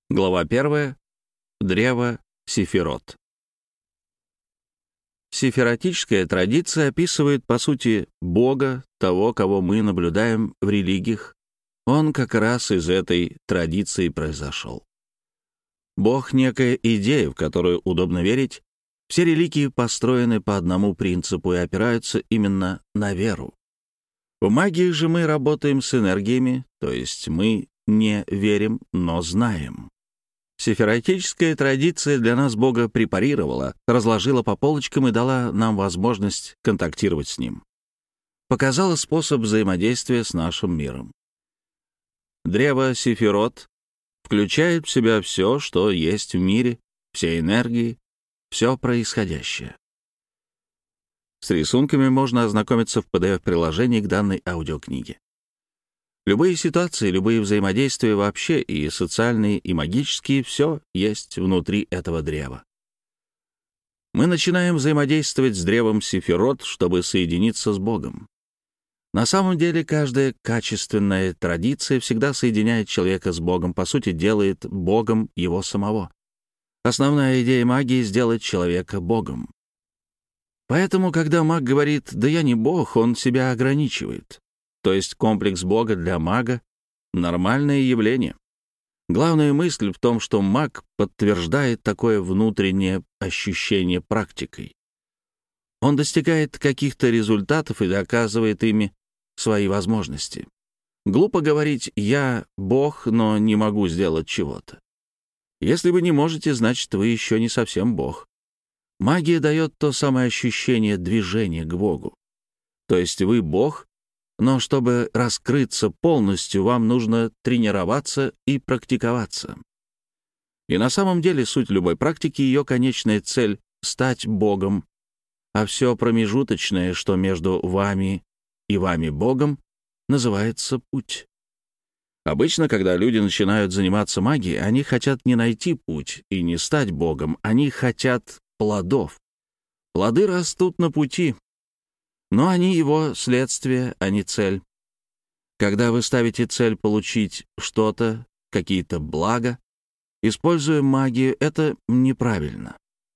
Глава 1. Древо Сефирот. Сефиротическая традиция описывает, по сути, Бога, того, кого мы наблюдаем в религиях. Он как раз из этой традиции произошел. Бог — некая идея, в которую удобно верить. Все религии построены по одному принципу и опираются именно на веру. В магии же мы работаем с энергиями, то есть мы не верим, но знаем. Сефиротическая традиция для нас Бога препарировала, разложила по полочкам и дала нам возможность контактировать с Ним. Показала способ взаимодействия с нашим миром. Древо Сефирот включает в себя все, что есть в мире, все энергии, все происходящее. С рисунками можно ознакомиться в PDF-приложении к данной аудиокниге. Любые ситуации, любые взаимодействия вообще, и социальные, и магические, все есть внутри этого древа. Мы начинаем взаимодействовать с древом Сефирот, чтобы соединиться с Богом. На самом деле, каждая качественная традиция всегда соединяет человека с Богом, по сути, делает Богом его самого. Основная идея магии — сделать человека Богом. Поэтому, когда маг говорит «да я не Бог», он себя ограничивает. То есть комплекс Бога для мага — нормальное явление. Главная мысль в том, что маг подтверждает такое внутреннее ощущение практикой. Он достигает каких-то результатов и доказывает ими свои возможности. Глупо говорить «я Бог, но не могу сделать чего-то». Если вы не можете, значит, вы еще не совсем Бог. Магия дает то самое ощущение движения к Богу. То есть вы Бог, но чтобы раскрыться полностью, вам нужно тренироваться и практиковаться. И на самом деле суть любой практики — ее конечная цель — стать Богом, а все промежуточное, что между вами и вами Богом, называется путь. Обычно, когда люди начинают заниматься магией, они хотят не найти путь и не стать Богом, они хотят плодов. Плоды растут на пути, но они его следствие, а не цель. Когда вы ставите цель получить что-то, какие-то блага, используя магию, это неправильно.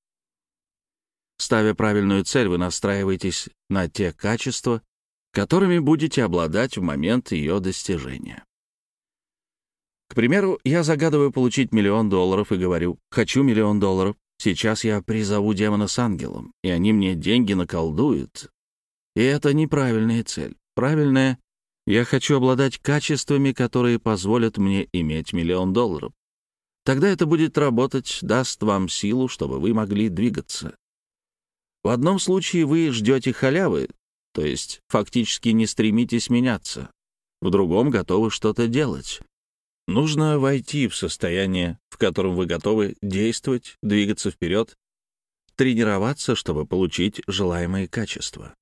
Ставя правильную цель, вы настраиваетесь на те качества, которыми будете обладать в момент ее достижения. К примеру, я загадываю получить $1 000 000 и говорю «хочу $1 000 000». Сейчас я призову демона с ангелом, и они мне деньги наколдуют. И это неправильная цель. Правильная — я хочу обладать качествами, которые позволят мне иметь $1 000 000. Тогда это будет работать, даст вам силу, чтобы вы могли двигаться. В одном случае вы ждете халявы, то есть фактически не стремитесь меняться. В другом готовы что-то делать. Нужно войти в состояние, в котором вы готовы действовать, двигаться вперед, тренироваться, чтобы получить желаемые качества.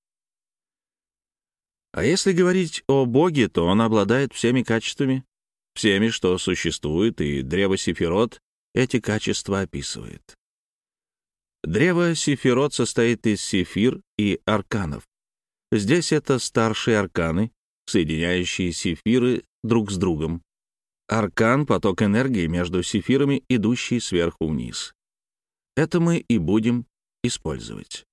А если говорить о Боге, то он обладает всеми качествами, всеми, что существует, и древо Сефирот эти качества описывает. Древо Сефирот состоит из сефир и арканов. Здесь это старшие арканы, соединяющие сефиры друг с другом. Аркан — поток энергии между сефирами, идущий сверху вниз. Это мы и будем использовать.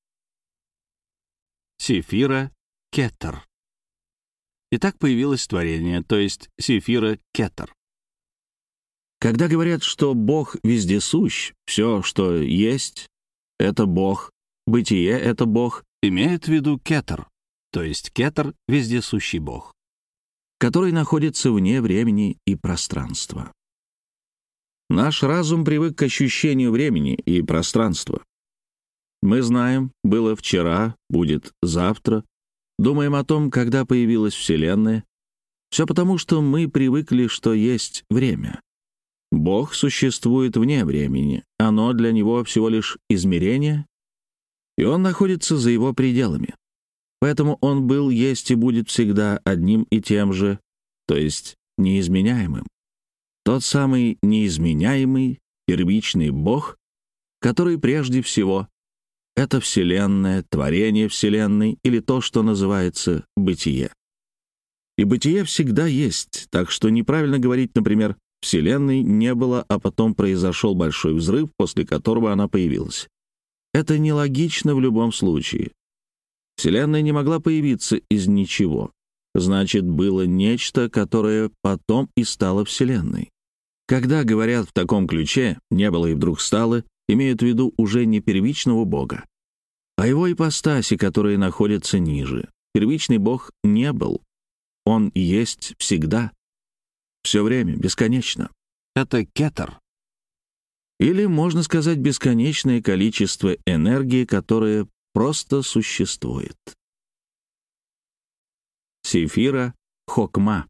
Сефира Кетер. И так появилось творение, то есть Сефира Кетер. Когда говорят, что Бог вездесущ, все, что есть, — это Бог, бытие — это Бог, имеют в виду Кетер, то есть Кетер — вездесущий Бог, который находится вне времени и пространства. Наш разум привык к ощущению времени и пространства. Мы знаем, было вчера, будет завтра, думаем о том, когда появилась Вселенная. Все потому, что мы привыкли, что есть время. Бог существует вне времени, оно для него всего лишь измерение, и он находится за его пределами. Поэтому он был, есть и будет всегда одним и тем же, то есть неизменяемым. Тот самый неизменяемый, первичный Бог, который прежде всего — это Вселенная, творение Вселенной или то, что называется бытие. И бытие всегда есть, так что неправильно говорить, например, Вселенной не было, а потом произошел большой взрыв, после которого она появилась. Это нелогично в любом случае. Вселенная не могла появиться из ничего. Значит, было нечто, которое потом и стало Вселенной. Когда говорят в таком ключе «не было и вдруг стало», имеют в виду уже не первичного Бога, а его ипостаси, которые находятся ниже. Первичный Бог не был. Он есть всегда, все время, бесконечно. Это кетер. Или, можно сказать, бесконечное количество энергии, которое просто существует. Сефира Хокма.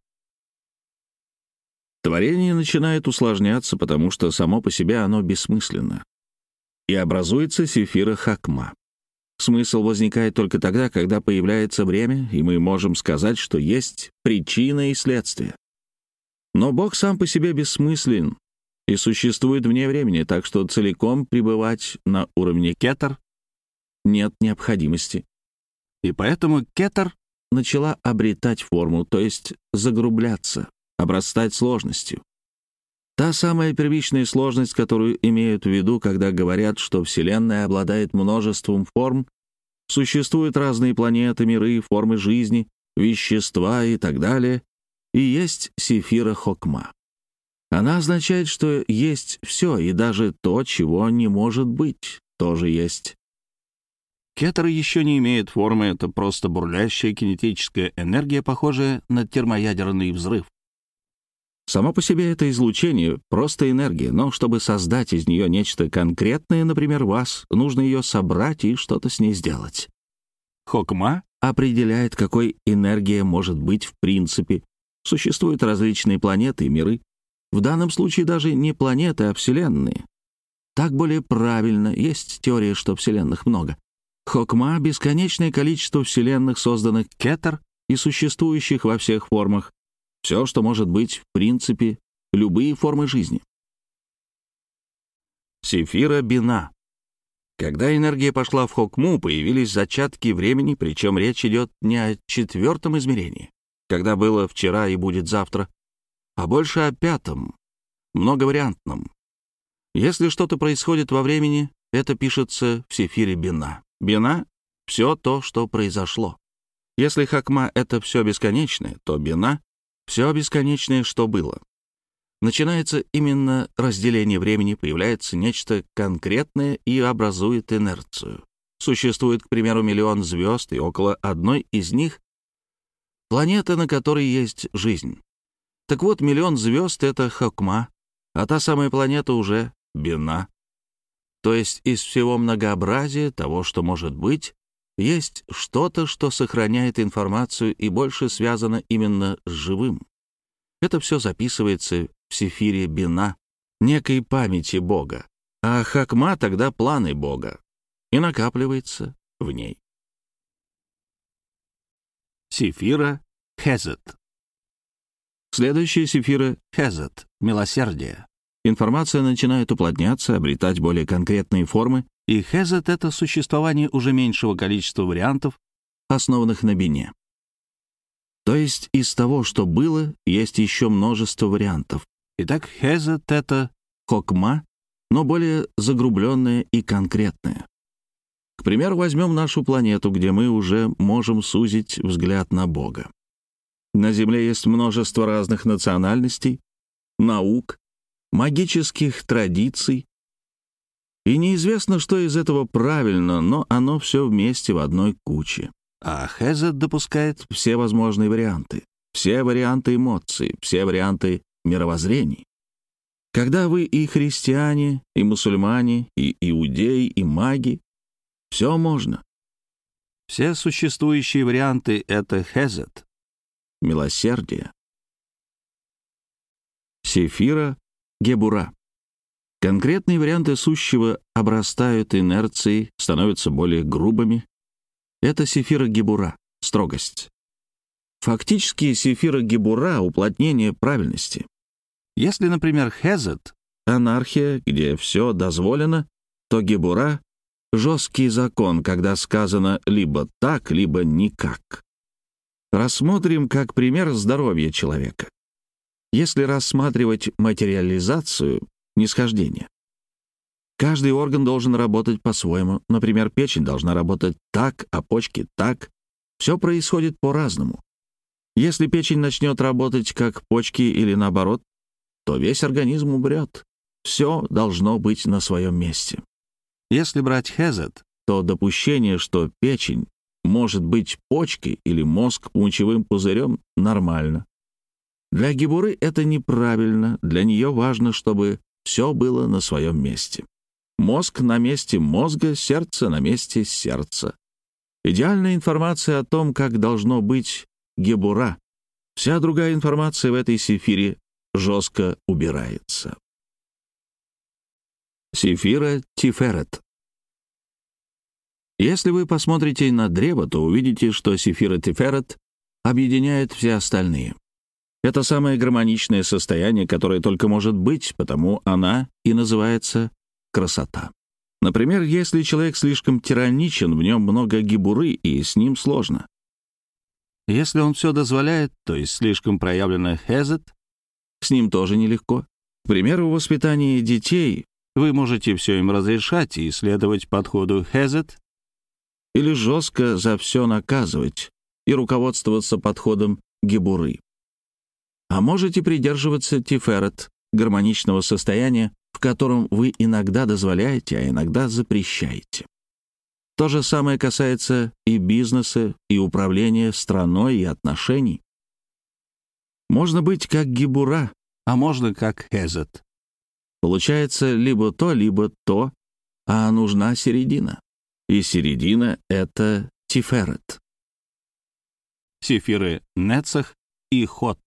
Творение начинает усложняться, потому что само по себе оно бессмысленно. И образуется Сефира Хокма. Смысл возникает только тогда, когда появляется время, и мы можем сказать, что есть причина и следствие. Но Бог сам по себе бессмыслен и существует вне времени, так что целиком пребывать на уровне кетер нет необходимости. И поэтому кетер начала обретать форму, то есть загрубляться, обрастать сложностью. Та самая первичная сложность, которую имеют в виду, когда говорят, что Вселенная обладает множеством форм, существуют разные планеты, миры, формы жизни, вещества и так далее, и есть Сефира Хокма. Она означает, что есть все, и даже то, чего не может быть, тоже есть. Кетеры еще не имеют формы, это просто бурлящая кинетическая энергия, похожая на термоядерный взрыв. Само по себе это излучение — просто энергия, но чтобы создать из нее нечто конкретное, например, вас, нужно ее собрать и что-то с ней сделать. Хокма определяет, какой энергия может быть в принципе. Существуют различные планеты и миры. В данном случае даже не планеты, а вселенные. Так более правильно, есть теория, что вселенных много. Хокма — бесконечное количество вселенных, созданных кетер и существующих во всех формах. Все, что может быть, в принципе, любые формы жизни. Сефира Бина. Когда энергия пошла в Хокму, появились зачатки времени, причем речь идет не о четвертом измерении, когда было вчера и будет завтра, а больше о пятом, многовариантном. Если что-то происходит во времени, это пишется в Сефире Бина. Бина — все то, что произошло. Если Хокма — это все бесконечное, то Бина — все бесконечное, что было. Начинается именно разделение времени, появляется нечто конкретное и образует инерцию. Существует, к примеру, миллион звезд, и около одной из них — планета, на которой есть жизнь. Так вот, миллион звезд — это Хокма, а та самая планета уже Бина. То есть из всего многообразия того, что может быть, есть что-то, что сохраняет информацию и больше связано именно с живым. Это все записывается в Сефире Бина, некой памяти Бога, а Хокма тогда планы Бога, и накапливается в ней. Сефира Хезет. Следующая Сефира Хезет — милосердие. Информация начинает уплотняться, обретать более конкретные формы, и Хезет — это существование уже меньшего количества вариантов, основанных на бине. То есть из того, что было, есть еще множество вариантов. Итак, Хезет — это Хокма, но более загрубленное и конкретное. К примеру, возьмем нашу планету, где мы уже можем сузить взгляд на Бога. На Земле есть множество разных национальностей, наук, магических традиций, и неизвестно, что из этого правильно, но оно все вместе в одной куче. А Хезет допускает все возможные варианты, все варианты эмоций, все варианты мировоззрений. Когда вы и христиане, и мусульмане, и иудеи, и маги, все можно. Все существующие варианты — это Хезет, милосердие. Сефира Гебура. Конкретные варианты сущего обрастают инерцией, становятся более грубыми. Это Сефира Гебура, строгость. Фактически Сефира Гебура — уплотнение правильности. Если, например, Хезет — анархия, где все дозволено, то Гебура — жесткий закон, когда сказано либо так, либо никак. Рассмотрим как пример здоровья человека. Если рассматривать материализацию, нисхождение, каждый орган должен работать по-своему. Например, печень должна работать так, а почки так. Все происходит по-разному. Если печень начнет работать как почки или наоборот, то весь организм умрет. Все должно быть на своем месте. Если брать Хезед, то допущение, что печень может быть почкой или мозг мочевым пузырем, нормально. Для Гебуры это неправильно, для нее важно, чтобы все было на своем месте. Мозг на месте мозга, сердце на месте сердца. Идеальная информация о том, как должно быть Гебура. Вся другая информация в этой сефире жестко убирается. Сефира Тиферет. Если вы посмотрите на древо, то увидите, что сефира Тиферет объединяет все остальные. Это самое гармоничное состояние, которое только может быть, потому она и называется красота. Например, если человек слишком тираничен, в нем много гебуры, и с ним сложно. Если он все дозволяет, то есть слишком проявлено хезед, с ним тоже нелегко. К примеру, в воспитании детей вы можете все им разрешать и следовать подходу хезед, или жестко за все наказывать и руководствоваться подходом гебуры. А можете придерживаться тиферет, гармоничного состояния, в котором вы иногда дозволяете, а иногда запрещаете. То же самое касается и бизнеса, и управления страной, и отношений. Можно быть как гебура, а можно как хезед. Получается либо то, а нужна середина. И середина — это тиферет. Сефиры Нецах и Хот.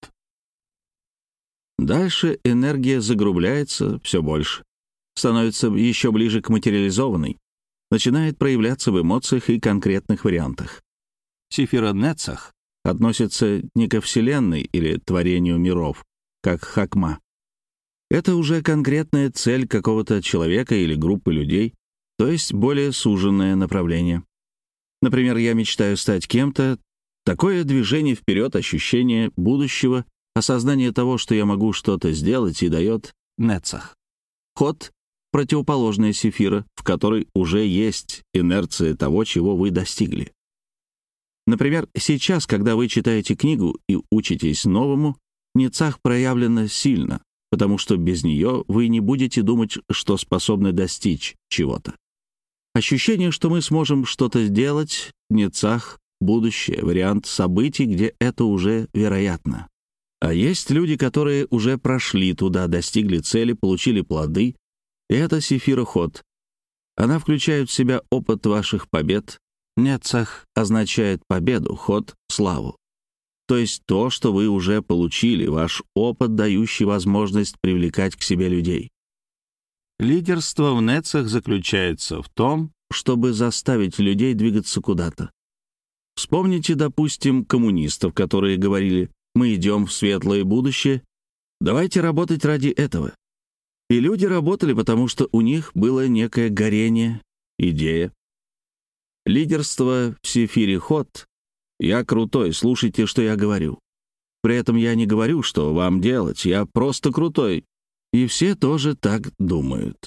Дальше энергия загрубляется все больше, становится еще ближе к материализованной, начинает проявляться в эмоциях и конкретных вариантах. Сефира Нецах относится не ко Вселенной или творению миров, как Хакма. Это уже конкретная цель какого-то человека или группы людей, то есть более суженное направление. Например, я мечтаю стать кем-то. Такое движение вперед, ощущение будущего, осознание того, что я могу что-то сделать, и дает Нецах. Ход — противоположная сефира, в которой уже есть инерция того, чего вы достигли. Например, сейчас, когда вы читаете книгу и учитесь новому, Нецах проявлена сильно, потому что без нее вы не будете думать, что способны достичь чего-то. Ощущение, что мы сможем что-то сделать, Нецах, будущее, вариант событий, где это уже вероятно. А есть люди, которые уже прошли туда, достигли цели, получили плоды, и это сефира Хот. Она включает в себя опыт ваших побед. Нецах означает победу, Хот — славу. То есть то, что вы уже получили, ваш опыт, дающий возможность привлекать к себе людей. Лидерство в Нецах заключается в том, чтобы заставить людей двигаться куда-то. Вспомните, допустим, коммунистов, которые говорили: «Мы идем в светлое будущее, давайте работать ради этого». И люди работали, потому что у них было некое горение, идея. Лидерство в сефире Хот. Я крутой, слушайте, что я говорю. При этом я не говорю, что вам делать, я просто крутой. И все тоже так думают.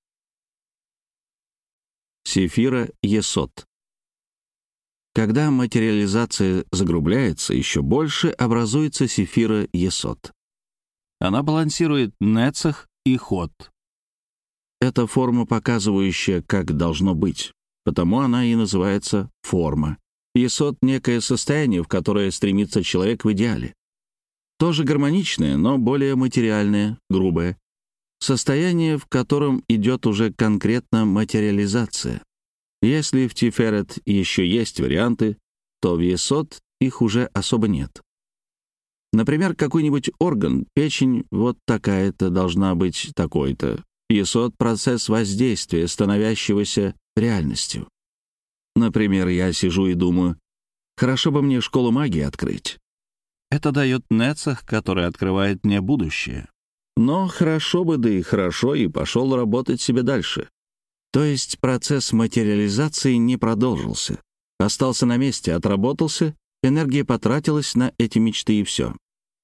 Сефира Есот. Когда материализация загрубляется еще больше, образуется сефира Есот. Она балансирует Нецах и Хот. Это форма, показывающая, как должно быть, потому она и называется форма. Есот — некое состояние, в которое стремится человек в идеале. Тоже гармоничное, но более материальное, грубое. Состояние, в котором идет уже конкретно материализация. Если в Тиферет еще есть варианты, то в Есот их уже особо нет. Например, какой-нибудь орган, печень, вот такая-то должна быть такой-то. Есот — процесс воздействия, становящегося реальностью. Например, я сижу и думаю: хорошо бы мне школу магии открыть. Это дает Нецах, который открывает мне будущее. Но хорошо бы, да и хорошо, и пошел работать себе дальше. То есть процесс материализации не продолжился. Остался на месте, отработался, энергия потратилась на эти мечты, и все.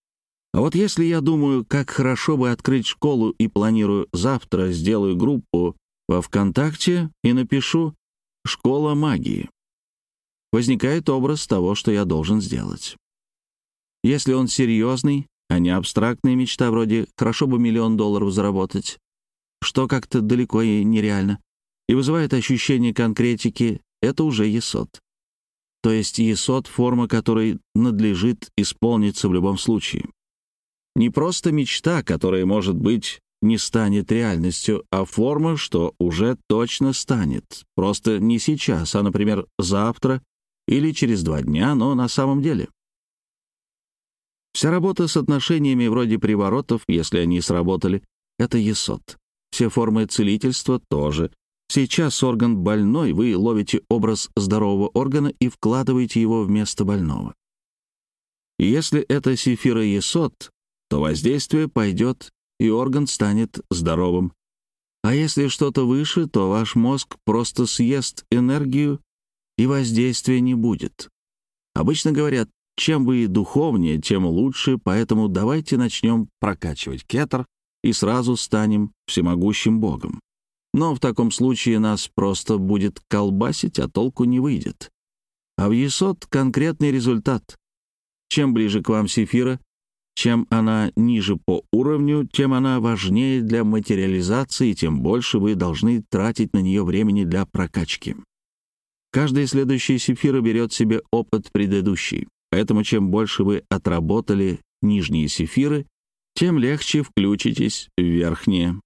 А вот если я думаю, как хорошо бы открыть школу и планирую завтра сделаю группу во ВКонтакте и напишу «Школа магии», возникает образ того, что я должен сделать. Если он серьезный, а не абстрактная мечта вроде «хорошо бы $1 000 000 заработать», что как-то далеко и нереально, и вызывает ощущение конкретики, это уже есот. То есть есот — форма, которой надлежит исполниться в любом случае. Не просто мечта, которая, может быть, не станет реальностью, а форма, что уже точно станет. Просто не сейчас, а, например, завтра или через 2 дня, но на самом деле. Вся работа с отношениями вроде приворотов, если они сработали, это есот. Все формы целительства тоже. Сейчас орган больной, вы ловите образ здорового органа и вкладываете его вместо больного. И если это сефира есот, то воздействие пойдет, и орган станет здоровым. А если что-то выше, то ваш мозг просто съест энергию, и воздействия не будет. Обычно говорят, чем вы духовнее, тем лучше, поэтому давайте начнем прокачивать кетер и сразу станем всемогущим Богом. Но в таком случае нас просто будет колбасить, а толку не выйдет. А в есот конкретный результат. Чем ближе к вам сефира, чем она ниже по уровню, тем она важнее для материализации, тем больше вы должны тратить на нее времени для прокачки. Каждая следующая сефира берет себе опыт предыдущей, поэтому чем больше вы отработали нижние сефиры, тем легче включитесь в верхние.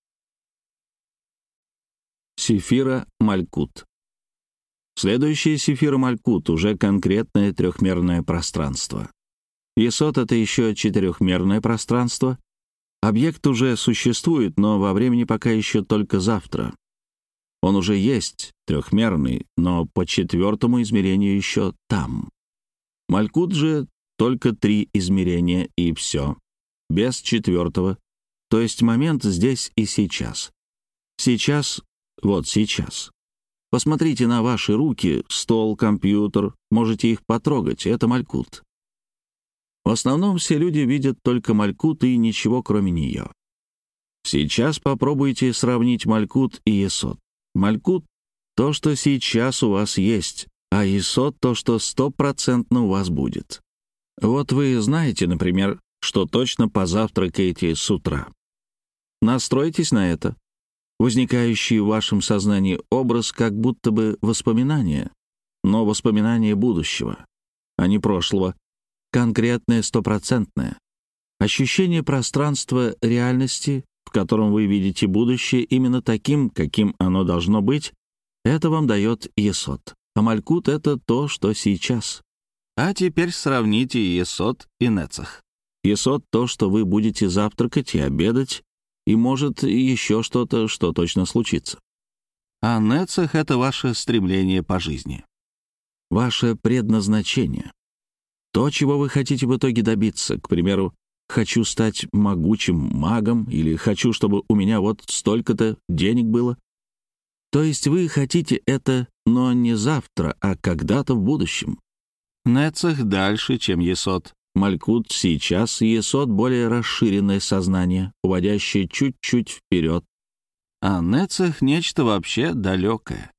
Сефира Малькут. Следующая сефира Малькут — уже конкретное трехмерное пространство. Есот — это еще четырехмерное пространство. Объект уже существует, но во времени пока еще только завтра. Он уже есть, трехмерный, но по 4-му измерению еще там. Малькут же только 3 измерения и все. Без 4-го, то есть момент здесь и сейчас. Сейчас, вот сейчас. Посмотрите на ваши руки, стол, компьютер, можете их потрогать, это Малькут. В основном все люди видят только Малькут и ничего кроме нее. Сейчас попробуйте сравнить Малькут и есот. Малькут — то, что сейчас у вас есть, а есот — то, что 100% у вас будет. Вот вы знаете, например, что точно позавтракаете с утра. Настройтесь на это. Возникающий в вашем сознании образ как будто бы воспоминание, но воспоминание будущего, а не прошлого. Конкретное, 100%. Ощущение пространства реальности, в котором вы видите будущее именно таким, каким оно должно быть, это вам дает есот. А Малькут — это то, что сейчас. А теперь сравните есот и нецах. Есот — то, что вы будете завтракать и обедать, и, может, еще что-то, что точно случится. А нецах — это ваше стремление по жизни. Ваше предназначение. То, чего вы хотите в итоге добиться. К примеру, хочу стать могучим магом или хочу, чтобы у меня вот столько-то денег было. То есть вы хотите это, но не завтра, а когда-то в будущем. Нецах дальше, чем есот. Малькут сейчас, есот — более расширенное сознание, уводящее чуть-чуть вперед. А нецах — нечто вообще далекое.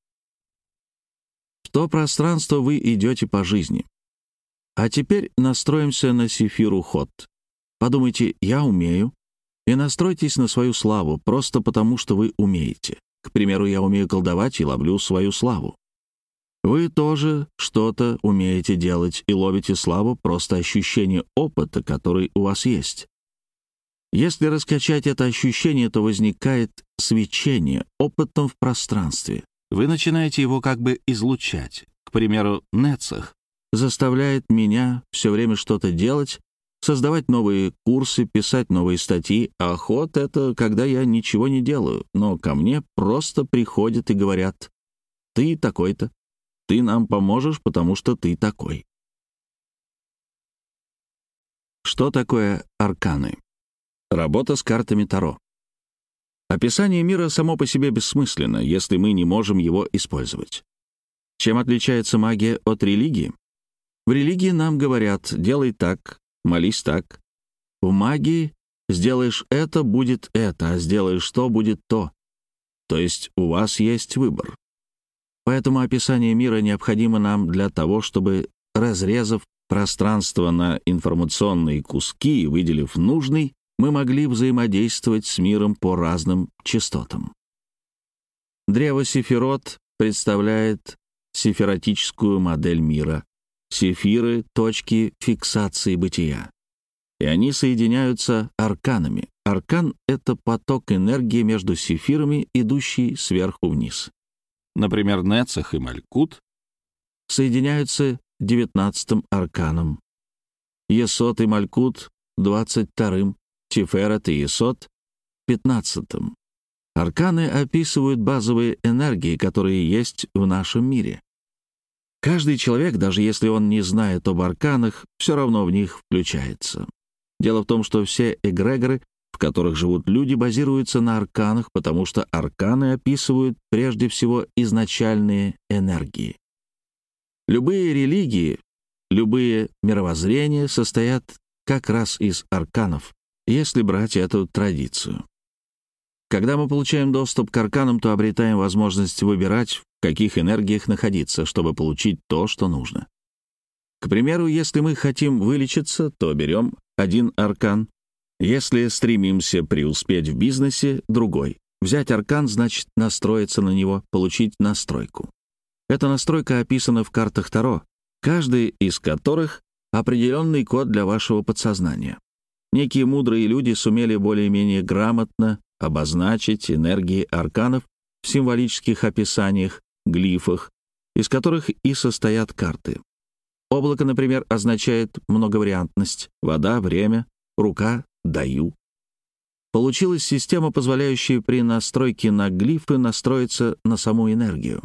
В то пространство вы идете по жизни. А теперь настроимся на сефиру ход. Подумайте «я умею» и настройтесь на свою славу, просто потому что вы умеете. К примеру, я умею колдовать и ловлю свою славу. Вы тоже что-то умеете делать и ловите славу, просто ощущение опыта, который у вас есть. Если раскачать это ощущение, то возникает свечение опытом в пространстве. Вы начинаете его как бы излучать. К примеру, нецах заставляет меня все время что-то делать, создавать новые курсы, писать новые статьи, а ход — это когда я ничего не делаю, но ко мне просто приходят и говорят: «Ты такой-то, ты нам поможешь, потому что ты такой». Что такое арканы? Работа с картами Таро. Описание мира само по себе бессмысленно, если мы не можем его использовать. Чем отличается магия от религии? В религии нам говорят: делай так, молись так. В магии сделаешь это — будет это, а сделаешь то — будет то. То есть у вас есть выбор. Поэтому описание мира необходимо нам для того, чтобы, разрезав пространство на информационные куски и выделив нужный, мы могли взаимодействовать с миром по разным частотам. Древо Сефирот представляет сефиротическую модель мира. Сефиры — точки фиксации бытия. И они соединяются арканами. Аркан — это поток энергии между сефирами, идущий сверху вниз. Например, Нецах и Малькут соединяются 19-м арканом. Есот и Малькут — 22-м, Тиферет и Есот — 15-м. Арканы описывают базовые энергии, которые есть в нашем мире. Каждый человек, даже если он не знает об арканах, все равно в них включается. Дело в том, что все эгрегоры, в которых живут люди, базируются на арканах, потому что арканы описывают прежде всего изначальные энергии. Любые религии, любые мировоззрения состоят как раз из арканов, если брать эту традицию. Когда мы получаем доступ к арканам, то обретаем возможность выбирать, в каких энергиях находиться, чтобы получить то, что нужно. К примеру, если мы хотим вылечиться, то берем один аркан. Если стремимся преуспеть в бизнесе — другой. Взять аркан значит настроиться на него, получить настройку. Эта настройка описана в картах Таро, каждый из которых — определенный код для вашего подсознания. Некие мудрые люди сумели более-менее грамотно обозначить энергии арканов в символических описаниях, глифах, из которых и состоят карты. Облако, например, означает многовариантность, вода — время, рука — даю. Получилась система, позволяющая при настройке на глифы настроиться на саму энергию.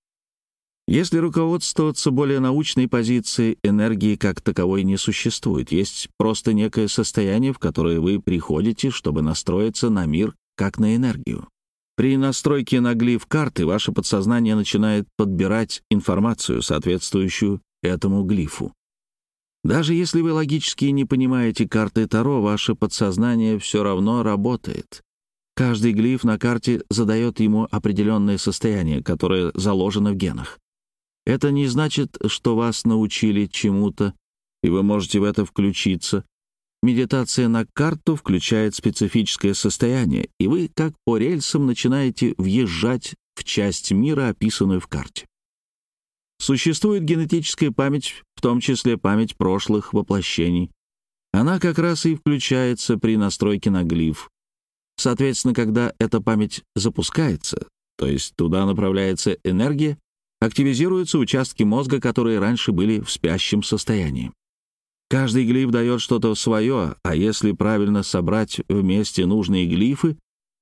Если руководствоваться более научной позицией, энергии как таковой не существует. Есть просто некое состояние, в которое вы приходите, чтобы настроиться на мир как на энергию. При настройке на глиф карты ваше подсознание начинает подбирать информацию, соответствующую этому глифу. Даже если вы логически не понимаете карты Таро, ваше подсознание все равно работает. Каждый глиф на карте задает ему определенное состояние, которое заложено в генах. Это не значит, что вас научили чему-то, и вы можете в это включиться. Медитация на карту включает специфическое состояние, и вы, как по рельсам, начинаете въезжать в часть мира, описанную в карте. Существует генетическая память, в том числе память прошлых воплощений. Она как раз и включается при настройке на глиф. Соответственно, когда эта память запускается, то есть туда направляется энергия, активизируются участки мозга, которые раньше были в спящем состоянии. Каждый глиф дает что-то свое, а если правильно собрать вместе нужные глифы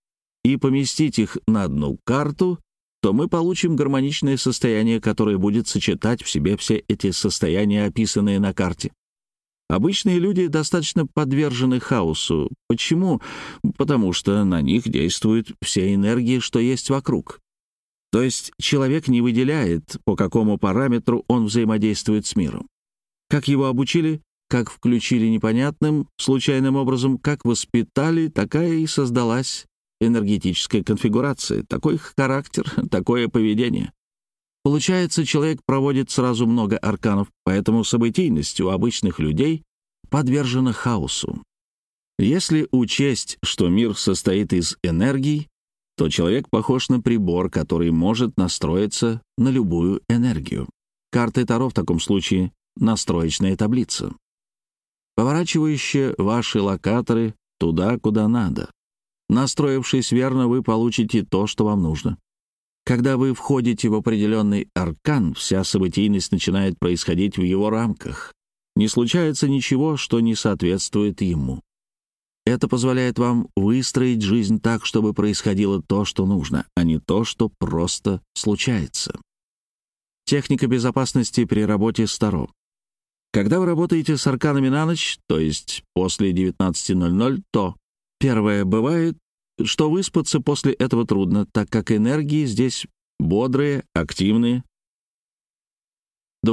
и поместить их на одну карту, то мы получим гармоничное состояние, которое будет сочетать в себе все эти состояния, описанные на карте. Обычные люди достаточно подвержены хаосу. Почему? Потому что на них действуют все энергии, что есть вокруг. То есть человек не выделяет, по какому параметру он взаимодействует с миром. Как его обучили, как включили непонятным, случайным образом, как воспитали, такая и создалась энергетическая конфигурация, такой характер, такое поведение. Получается, человек проводит сразу много арканов, поэтому событийность у обычных людей подвержена хаосу. Если учесть, что мир состоит из энергий, то человек похож на прибор, который может настроиться на любую энергию. Карты Таро в таком случае — настроечная таблица, поворачивающая ваши локаторы туда, куда надо. Настроившись верно, вы получите то, что вам нужно. Когда вы входите в определенный аркан, вся событийность начинает происходить в его рамках. Не случается ничего, что не соответствует ему. Это позволяет вам выстроить жизнь так, чтобы происходило то, что нужно, а не то, что просто случается. Техника безопасности при работе с Таро. Когда вы работаете с арканами на ночь, то есть после 19:00, то первое, бывает, что выспаться после этого трудно, так как энергии здесь бодрые, активные. 2.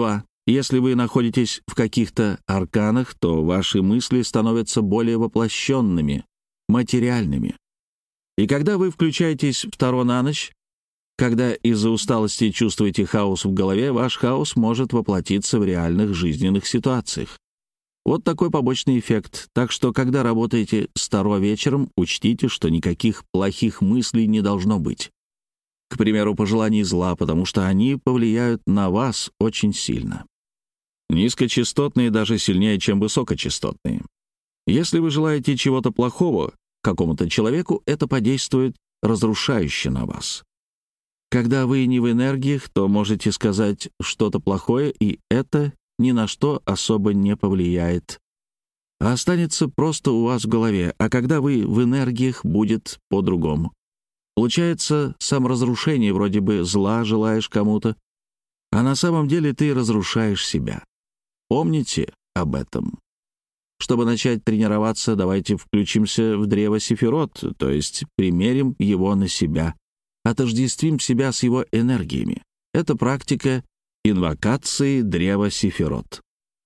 Если вы находитесь в каких-то арканах, то ваши мысли становятся более воплощенными, материальными. И когда вы включаетесь в Таро на ночь, когда из-за усталости чувствуете хаос в голове, ваш хаос может воплотиться в реальных жизненных ситуациях. Вот такой побочный эффект. Так что, когда работаете с Таро вечером, учтите, что никаких плохих мыслей не должно быть. К примеру, пожеланий зла, потому что они повлияют на вас очень сильно. Низкочастотные даже сильнее, чем высокочастотные. Если вы желаете чего-то плохого какому-то человеку, это подействует разрушающе на вас. Когда вы не в энергиях, то можете сказать что-то плохое, и это ни на что особо не повлияет, а останется просто у вас в голове, а когда вы в энергиях, будет по-другому. Получается саморазрушение, вроде бы зла желаешь кому-то, а на самом деле ты разрушаешь себя. Помните об этом. Чтобы начать тренироваться, давайте включимся в древо Сефирот, то есть примерим его на себя, отождествим себя с его энергиями. Это практика инвокации древа Сефирот.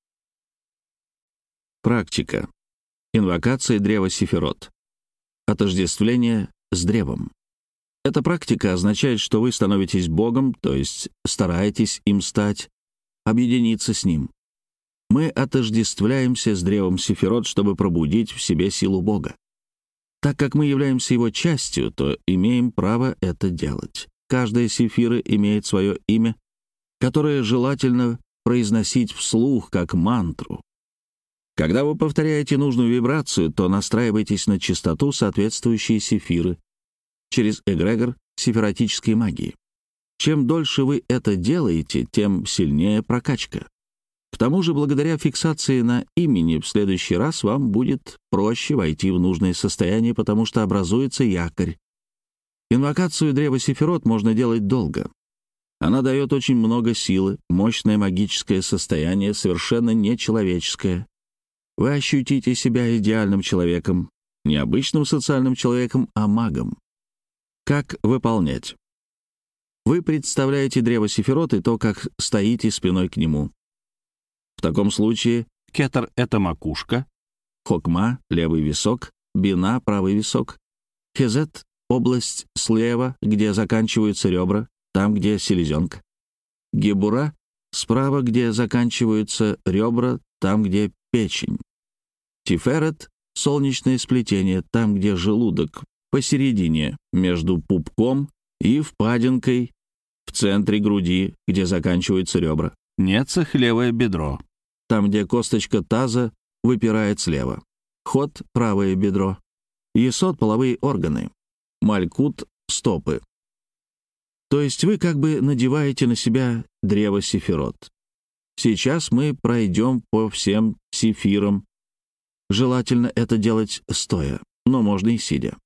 Практика. Инвокация древа Сефирот. Отождествление с древом. Эта практика означает, что вы становитесь Богом, то есть стараетесь им стать, объединиться с Ним. Мы отождествляемся с древом Сефирот, чтобы пробудить в себе силу Бога. Так как мы являемся его частью, то имеем право это делать. Каждая сефира имеет свое имя, которое желательно произносить вслух, как мантру. Когда вы повторяете нужную вибрацию, то настраивайтесь на частоту, соответствующей сефиры, через эгрегор сефиротической магии. Чем дольше вы это делаете, тем сильнее прокачка. К тому же, благодаря фиксации на имени, в следующий раз вам будет проще войти в нужное состояние, потому что образуется якорь. Инвокацию древа Сефирот можно делать долго. Она дает очень много силы, мощное магическое состояние, совершенно нечеловеческое. Вы ощутите себя идеальным человеком, не обычным социальным человеком, а магом. Как выполнять? Вы представляете древо Сефирот и то, как стоите спиной к нему. В таком случае кетер — это макушка, хокма — левый висок, бина — правый висок, хезет — область слева, где заканчиваются ребра, там, где селезенка, гебура — справа, где заканчиваются ребра, там, где печень, тиферет — солнечное сплетение, там, где желудок, посередине, между пупком и впадинкой, в центре груди, где заканчиваются ребра, нецех — левое бедро, там, где косточка таза выпирает слева. Ход — правое бедро. Есод — половые органы. Малькут — стопы. То есть вы как бы надеваете на себя древо Сефирот. Сейчас мы пройдем по всем сефирам. Желательно это делать стоя, но можно и сидя.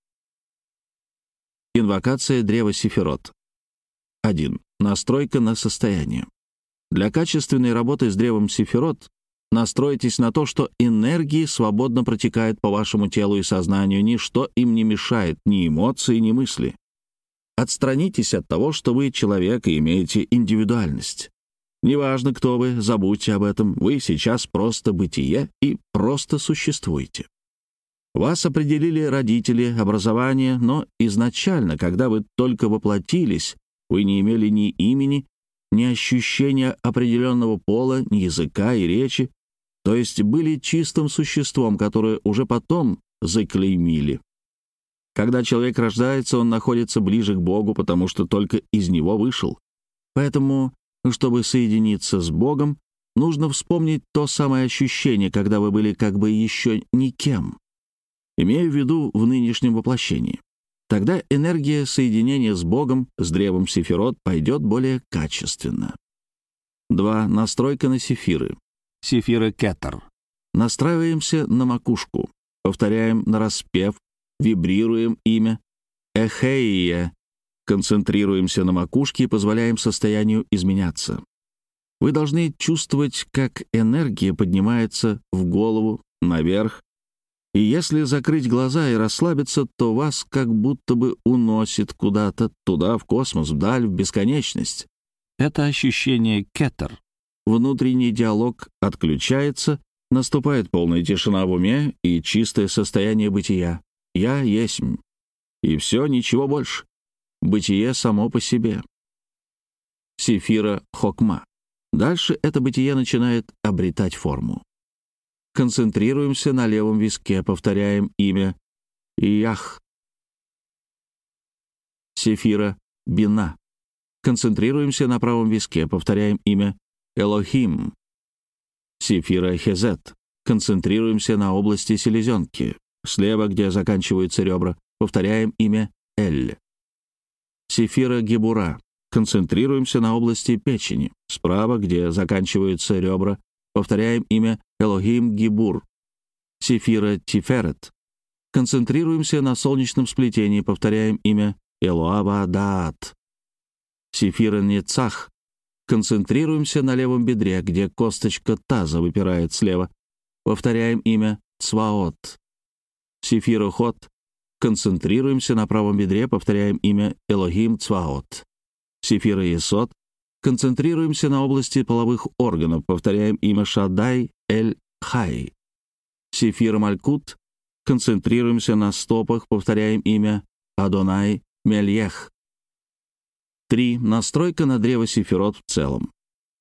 Инвокация древа Сефирот. 1. Настройка на состояние. Для качественной работы с древом Сефирот настройтесь на то, что энергии свободно протекают по вашему телу и сознанию, ничто им не мешает, ни эмоции, ни мысли. Отстранитесь от того, что вы человек и имеете индивидуальность. Неважно, кто вы, забудьте об этом, вы сейчас просто бытие и просто существуете. Вас определили родители, образование, но изначально, когда вы только воплотились, вы не имели ни имени, ни ощущения определенного пола, ни языка и речи, то есть были чистым существом, которое уже потом заклеймили. Когда человек рождается, он находится ближе к Богу, потому что только из него вышел. Поэтому, чтобы соединиться с Богом, нужно вспомнить то самое ощущение, когда вы были как бы еще никем. Имею в виду в нынешнем воплощении. Тогда энергия соединения с Богом, с древом Сефирот, пойдет более качественно. 2. Настройка на сефиры. Сефира кетер. Настраиваемся на макушку. Повторяем нараспев, вибрируем имя Эхеия. Концентрируемся на макушке и позволяем состоянию изменяться. Вы должны чувствовать, как энергия поднимается в голову, наверх, и если закрыть глаза и расслабиться, то вас как будто бы уносит куда-то туда, в космос, вдаль, в бесконечность. Это ощущение кетер. внутренний диалог отключается, наступает полная тишина в уме и чистое состояние бытия. «Я есмь». И все, ничего больше. Бытие само по себе. Сефира Хокма. Дальше это бытие начинает обретать форму. Концентрируемся на левом виске, повторяем имя Ях. Сефира Бина. Концентрируемся на правом виске, повторяем имя Элохим. Сефира Хезет. Концентрируемся на области селезенки. Слева, где заканчиваются ребра, повторяем имя Эль. Сефира Гебура. Концентрируемся на области печени. Справа, где заканчиваются ребра, повторяем имя Элохим Гибур. Сефира Тиферет. Концентрируемся на солнечном сплетении, повторяем имя Элоаба Даат. Сефира Нецах. Концентрируемся на левом бедре, где косточка таза выпирает слева. Повторяем имя Цваот. Сефира Хот. Концентрируемся на правом бедре, повторяем имя Элохим Цваот. Сефира Есот. Концентрируемся на области половых органов, повторяем имя Шаддай Эль-Хай. Сефира Малькут. Концентрируемся на стопах, повторяем имя Адонай Мельех. 3. Настройка на древо сефирот в целом.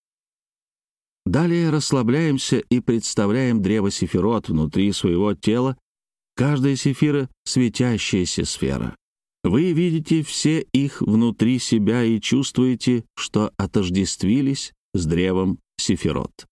Далее расслабляемся и представляем древо сефирот внутри своего тела. Каждая сефира — светящаяся сфера. Вы видите все их внутри себя и чувствуете, что отождествились с древом сефирот.